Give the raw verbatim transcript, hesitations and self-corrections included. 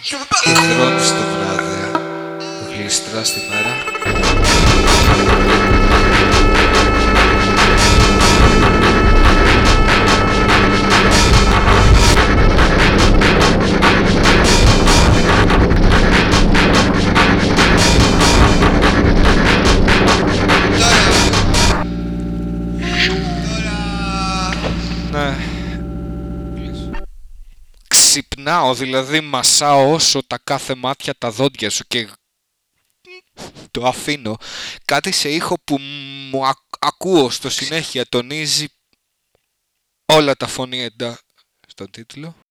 Και χρόνους το βράδυ, γλιστρά στη μέρα. Ναι. Ξυπνάω, δηλαδή μασάω όσο τα κάθε μάτια τα δόντια σου και το αφήνω. Κάτι σε ήχο που μου α- ακούω στο συνέχεια τονίζει όλα τα φωνήεντα στον τίτλο.